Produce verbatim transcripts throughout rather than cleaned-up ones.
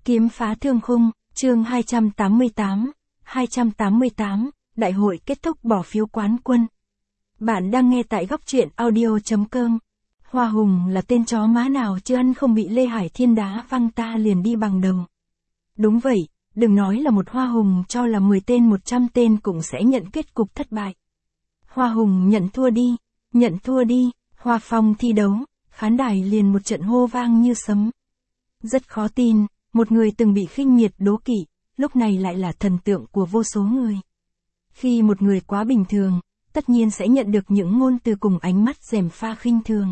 Kiếm phá thương khung, chương hai trăm tám mươi tám, hai trăm tám mươi tám, đại hội kết thúc bỏ phiếu quán quân. Bạn đang nghe tại góc truyện audio.com. Hoa Hùng là tên chó má nào chứ ăn không bị Lê Hải Thiên đá văng ta liền đi bằng đầu. Đúng vậy, đừng nói là một Hoa Hùng, cho là mười tên một trăm tên cũng sẽ nhận kết cục thất bại. Hoa Hùng nhận thua đi, nhận thua đi, Hoa Phong thi đấu, khán đài liền một trận hô vang như sấm. Rất khó tin, một người từng bị khinh miệt đố kỵ, lúc này lại là thần tượng của vô số người. Khi một người quá bình thường, tất nhiên sẽ nhận được những ngôn từ cùng ánh mắt gièm pha khinh thường.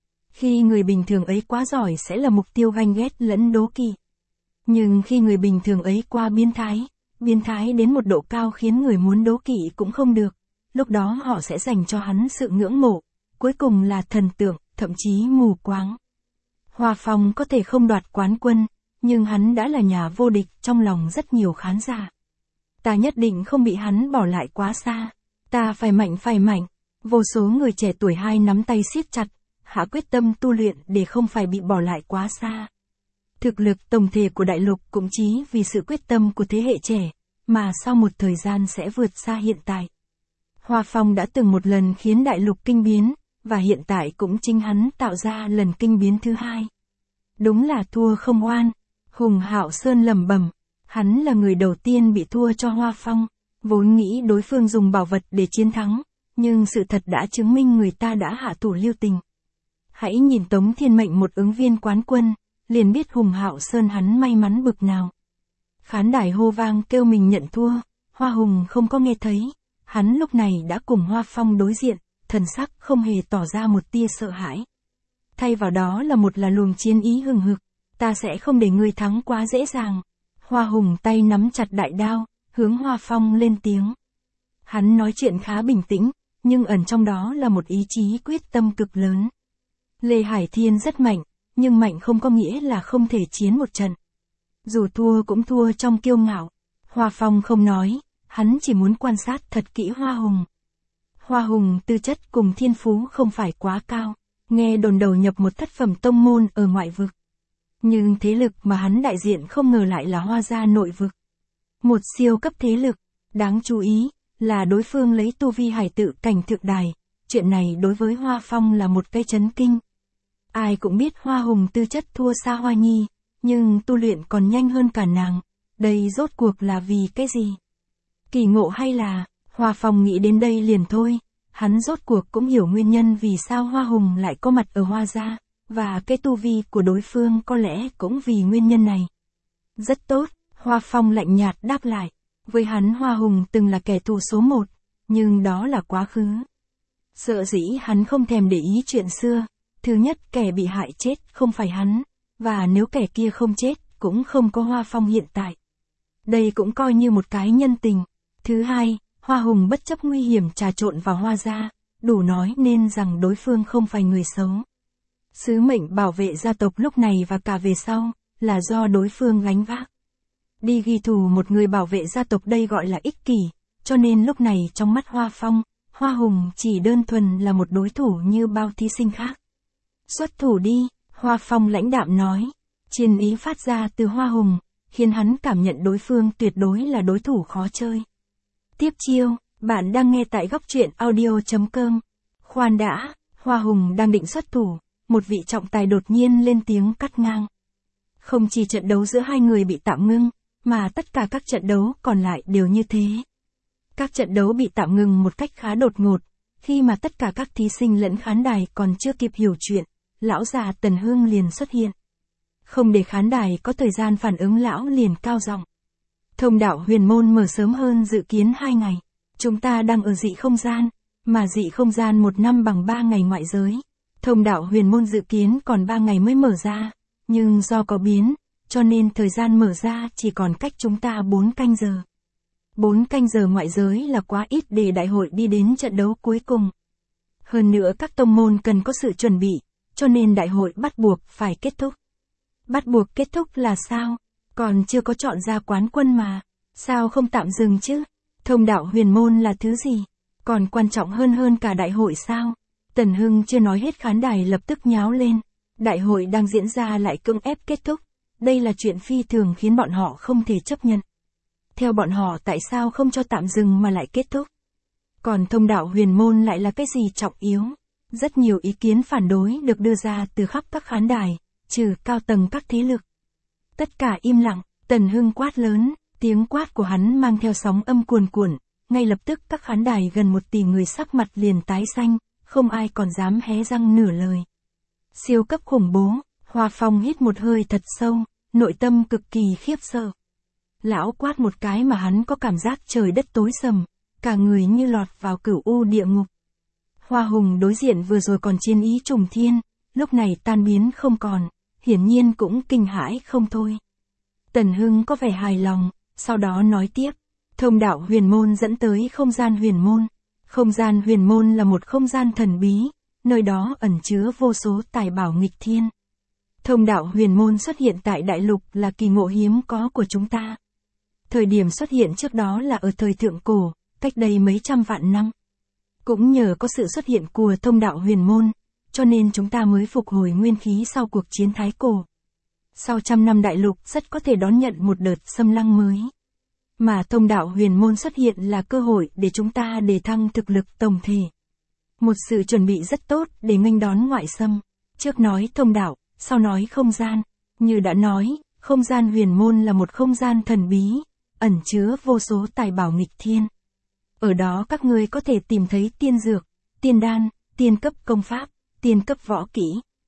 Khi người bình thường ấy quá giỏi sẽ là mục tiêu ganh ghét lẫn đố kỵ. Nhưng khi người bình thường ấy quá biến thái, biến thái đến một độ cao khiến người muốn đố kỵ cũng không được, lúc đó họ sẽ dành cho hắn sự ngưỡng mộ, cuối cùng là thần tượng, thậm chí mù quáng. Hoa Phong có thể không đoạt quán quân, nhưng hắn đã là nhà vô địch trong lòng rất nhiều khán giả. Ta nhất định không bị hắn bỏ lại quá xa. Ta phải mạnh phải mạnh. Vô số người trẻ tuổi hai nắm tay siết chặt, hạ quyết tâm tu luyện để không phải bị bỏ lại quá xa. Thực lực tổng thể của đại lục cũng chí vì sự quyết tâm của thế hệ trẻ, mà sau một thời gian sẽ vượt xa hiện tại. Hoa Phong đã từng một lần khiến đại lục kinh biến, và hiện tại cũng chính hắn tạo ra lần kinh biến thứ hai. Đúng là thua không oan. Hùng Hạo Sơn lẩm bẩm, hắn là người đầu tiên bị thua cho Hoa Phong, vốn nghĩ đối phương dùng bảo vật để chiến thắng, nhưng sự thật đã chứng minh người ta đã hạ thủ lưu tình. Hãy nhìn Tống Thiên Mệnh, một ứng viên quán quân, liền biết Hùng Hạo Sơn hắn may mắn bực nào. Khán đài hô vang kêu mình nhận thua, Hoa Hùng không có nghe thấy, hắn lúc này đã cùng Hoa Phong đối diện, thần sắc không hề tỏ ra một tia sợ hãi. Thay vào đó là một là luồng chiến ý hừng hực. Ta sẽ không để ngươi thắng quá dễ dàng. Hoa Hùng tay nắm chặt đại đao, hướng Hoa Phong lên tiếng. Hắn nói chuyện khá bình tĩnh, nhưng ẩn trong đó là một ý chí quyết tâm cực lớn. Lê Hải Thiên rất mạnh, nhưng mạnh không có nghĩa là không thể chiến một trận. Dù thua cũng thua trong kiêu ngạo. Hoa Phong không nói, hắn chỉ muốn quan sát thật kỹ Hoa Hùng. Hoa Hùng tư chất cùng thiên phú không phải quá cao, nghe đồn đầu nhập một thất phẩm tông môn ở ngoại vực. Nhưng thế lực mà hắn đại diện không ngờ lại là Hoa gia nội vực. Một siêu cấp thế lực, đáng chú ý, là đối phương lấy tu vi hải tự cảnh thượng đài, chuyện này đối với Hoa Phong là một cái chấn kinh. Ai cũng biết Hoa Hùng tư chất thua xa Hoa Nhi, nhưng tu luyện còn nhanh hơn cả nàng, đây rốt cuộc là vì cái gì? Kỳ ngộ hay là, Hoa Phong nghĩ đến đây liền thôi, hắn rốt cuộc cũng hiểu nguyên nhân vì sao Hoa Hùng lại có mặt ở Hoa gia. Và cái tu vi của đối phương có lẽ cũng vì nguyên nhân này. Rất tốt, Hoa Phong lạnh nhạt đáp lại. Với hắn Hoa Hùng từng là kẻ thù số một, nhưng đó là quá khứ. Sợ dĩ hắn không thèm để ý chuyện xưa. Thứ nhất, kẻ bị hại chết không phải hắn, và nếu kẻ kia không chết, cũng không có Hoa Phong hiện tại. Đây cũng coi như một cái nhân tình. Thứ hai, Hoa Hùng bất chấp nguy hiểm trà trộn vào Hoa gia, đủ nói nên rằng đối phương không phải người xấu. Sứ mệnh bảo vệ gia tộc lúc này và cả về sau, là do đối phương gánh vác. Đi ghi thù một người bảo vệ gia tộc đây gọi là ích kỷ, cho nên lúc này trong mắt Hoa Phong, Hoa Hùng chỉ đơn thuần là một đối thủ như bao thí sinh khác. Xuất thủ đi, Hoa Phong lãnh đạm nói. Chiến ý phát ra từ Hoa Hùng, khiến hắn cảm nhận đối phương tuyệt đối là đối thủ khó chơi. Tiếp chiêu, bạn đang nghe tại góc truyện audio.com. Khoan đã, Hoa Hùng đang định xuất thủ. Một vị trọng tài đột nhiên lên tiếng cắt ngang. Không chỉ trận đấu giữa hai người bị tạm ngưng, mà tất cả các trận đấu còn lại đều như thế. Các trận đấu bị tạm ngừng một cách khá đột ngột, khi mà tất cả các thí sinh lẫn khán đài còn chưa kịp hiểu chuyện, lão già Tần Hưng liền xuất hiện. Không để khán đài có thời gian phản ứng, lão liền cao giọng. Thông đạo huyền môn mở sớm hơn dự kiến hai ngày. Chúng ta đang ở dị không gian, mà dị không gian một năm bằng ba ngày ngoại giới. Thông đạo huyền môn dự kiến còn ba ngày mới mở ra, nhưng do có biến, cho nên thời gian mở ra chỉ còn cách chúng ta bốn canh giờ. bốn canh giờ ngoại giới là quá ít để đại hội đi đến trận đấu cuối cùng. Hơn nữa các tông môn cần có sự chuẩn bị, cho nên đại hội bắt buộc phải kết thúc. Bắt buộc kết thúc là sao? Còn chưa có chọn ra quán quân mà. Sao không tạm dừng chứ? Thông đạo huyền môn là thứ gì? Còn quan trọng hơn hơn cả đại hội sao? Tần Hưng chưa nói hết khán đài lập tức nháo lên. Đại hội đang diễn ra lại cưỡng ép kết thúc. đây là chuyện phi thường khiến bọn họ không thể chấp nhận. Theo bọn họ tại sao không cho tạm dừng mà lại kết thúc? Còn thông đạo huyền môn lại là cái gì trọng yếu? Rất nhiều ý kiến phản đối được đưa ra từ khắp các khán đài, trừ cao tầng các thế lực. Tất cả im lặng, Tần Hưng quát lớn, tiếng quát của hắn mang theo sóng âm cuồn cuộn, ngay lập tức các khán đài gần một tỷ người sắc mặt liền tái xanh, không ai còn dám hé răng nửa lời. Siêu cấp khủng bố, Hoa Phong hít một hơi thật sâu, nội tâm cực kỳ khiếp sợ. Lão quát một cái mà hắn có cảm giác trời đất tối sầm, cả người như lọt vào cửu u địa ngục. Hoa Hùng đối diện vừa rồi còn chiến ý trùng thiên, lúc này tan biến không còn, hiển nhiên cũng kinh hãi không thôi. Tần Hưng có vẻ hài lòng, sau đó nói tiếp, thông đạo huyền môn dẫn tới không gian huyền môn. Không gian huyền môn là một không gian thần bí, nơi đó ẩn chứa vô số tài bảo nghịch thiên. Thông đạo huyền môn xuất hiện tại đại lục là kỳ ngộ hiếm có của chúng ta. Thời điểm xuất hiện trước đó là ở thời thượng cổ, cách đây mấy trăm vạn năm. Cũng nhờ có sự xuất hiện của thông đạo huyền môn, cho nên chúng ta mới phục hồi nguyên khí sau cuộc chiến thái cổ. Sau trăm năm đại lục rất có thể đón nhận một đợt xâm lăng mới. Mà thông đạo huyền môn xuất hiện là cơ hội để chúng ta đề thăng thực lực tổng thể. Một sự chuẩn bị rất tốt để nghênh đón ngoại xâm. Trước nói thông đạo, sau nói không gian. Như đã nói, không gian huyền môn là một không gian thần bí, ẩn chứa vô số tài bảo nghịch thiên. Ở đó các ngươi có thể tìm thấy tiên dược, tiên đan, tiên cấp công pháp, tiên cấp võ kỹ,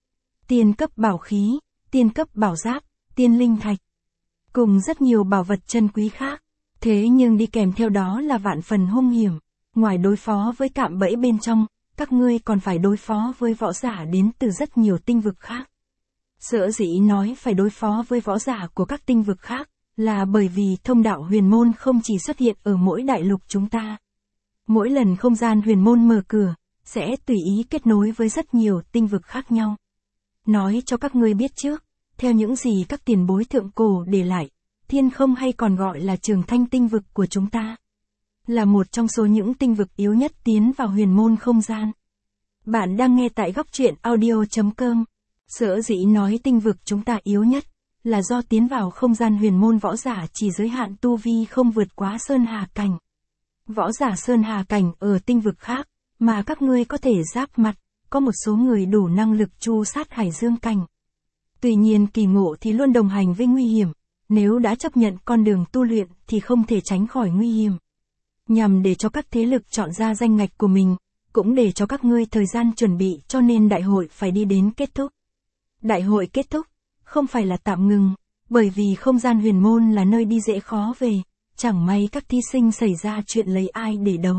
tiên cấp bảo khí, tiên cấp bảo giáp, tiên linh thạch, cùng rất nhiều bảo vật chân quý khác. Thế nhưng đi kèm theo đó là vạn phần hung hiểm, ngoài đối phó với cạm bẫy bên trong, các ngươi còn phải đối phó với võ giả đến từ rất nhiều tinh vực khác. Sở dĩ nói phải đối phó với võ giả của các tinh vực khác, là bởi vì thông đạo huyền môn không chỉ xuất hiện ở mỗi đại lục chúng ta. Mỗi lần không gian huyền môn mở cửa, sẽ tùy ý kết nối với rất nhiều tinh vực khác nhau. Nói cho các ngươi biết trước, theo những gì các tiền bối thượng cổ để lại, thiên không hay còn gọi là Trường Thanh tinh vực của chúng ta. Là một trong số những tinh vực yếu nhất tiến vào huyền môn không gian. Bạn đang nghe tại góc truyện audio chấm com. Sở dĩ nói tinh vực chúng ta yếu nhất, là do tiến vào không gian huyền môn võ giả chỉ giới hạn tu vi không vượt quá Sơn Hà Cảnh. Võ giả Sơn Hà Cảnh ở tinh vực khác, mà các ngươi có thể giáp mặt, có một số người đủ năng lực chu sát Hải Dương Cảnh. Tuy nhiên kỳ ngộ thì luôn đồng hành với nguy hiểm, nếu đã chấp nhận con đường tu luyện thì không thể tránh khỏi nguy hiểm. Nhằm để cho các thế lực chọn ra danh ngạch của mình, cũng để cho các ngươi thời gian chuẩn bị cho nên đại hội phải đi đến kết thúc. Đại hội kết thúc, không phải là tạm ngừng, bởi vì không gian huyền môn là nơi đi dễ khó về, chẳng may các thí sinh xảy ra chuyện lấy ai để đấu.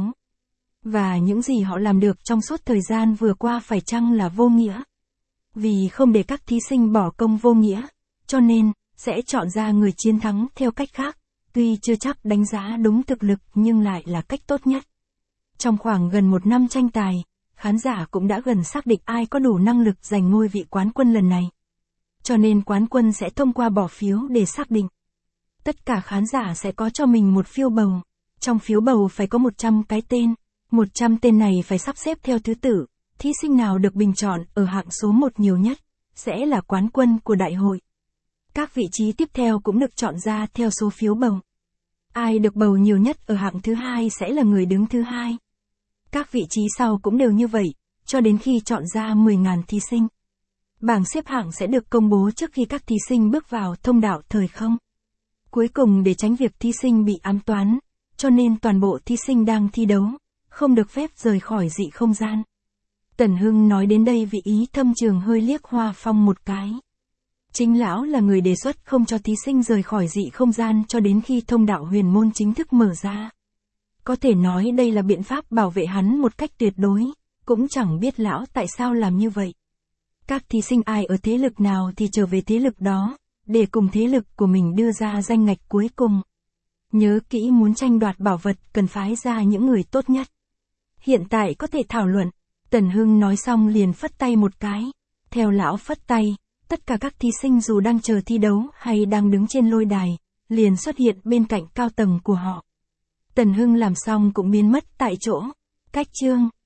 Và những gì họ làm được trong suốt thời gian vừa qua phải chăng là vô nghĩa? Vì không để các thí sinh bỏ công vô nghĩa, cho nên, sẽ chọn ra người chiến thắng theo cách khác, tuy chưa chắc đánh giá đúng thực lực nhưng lại là cách tốt nhất. Trong khoảng gần một năm tranh tài, khán giả cũng đã gần xác định ai có đủ năng lực giành ngôi vị quán quân lần này. Cho nên quán quân sẽ thông qua bỏ phiếu để xác định. Tất cả khán giả sẽ có cho mình một phiếu bầu. Trong phiếu bầu phải có một trăm cái tên. một trăm tên này phải sắp xếp theo thứ tự. Thí sinh nào được bình chọn ở hạng số một nhiều nhất, sẽ là quán quân của đại hội. Các vị trí tiếp theo cũng được chọn ra theo số phiếu bầu. Ai được bầu nhiều nhất ở hạng thứ hai sẽ là người đứng thứ hai. Các vị trí sau cũng đều như vậy, cho đến khi chọn ra mười nghìn thí sinh. Bảng xếp hạng sẽ được công bố trước khi các thí sinh bước vào thông đạo thời không. Cuối cùng để tránh việc thí sinh bị ám toán, cho nên toàn bộ thí sinh đang thi đấu, không được phép rời khỏi dị không gian. Tần Hưng nói đến đây vị ý thâm trường hơi liếc Hoa Phong một cái. Chính lão là người đề xuất không cho thí sinh rời khỏi dị không gian cho đến khi thông đạo huyền môn chính thức mở ra. Có thể nói đây là biện pháp bảo vệ hắn một cách tuyệt đối, cũng chẳng biết lão tại sao làm như vậy. Các thí sinh ai ở thế lực nào thì trở về thế lực đó, để cùng thế lực của mình đưa ra danh ngạch cuối cùng. Nhớ kỹ muốn tranh đoạt bảo vật cần phái ra những người tốt nhất. Hiện tại có thể thảo luận. Tần Hưng nói xong liền phất tay một cái. Theo lão phất tay, tất cả các thí sinh dù đang chờ thi đấu hay đang đứng trên lôi đài, liền xuất hiện bên cạnh cao tầng của họ. Tần Hưng làm xong cũng biến mất tại chỗ. Cách chương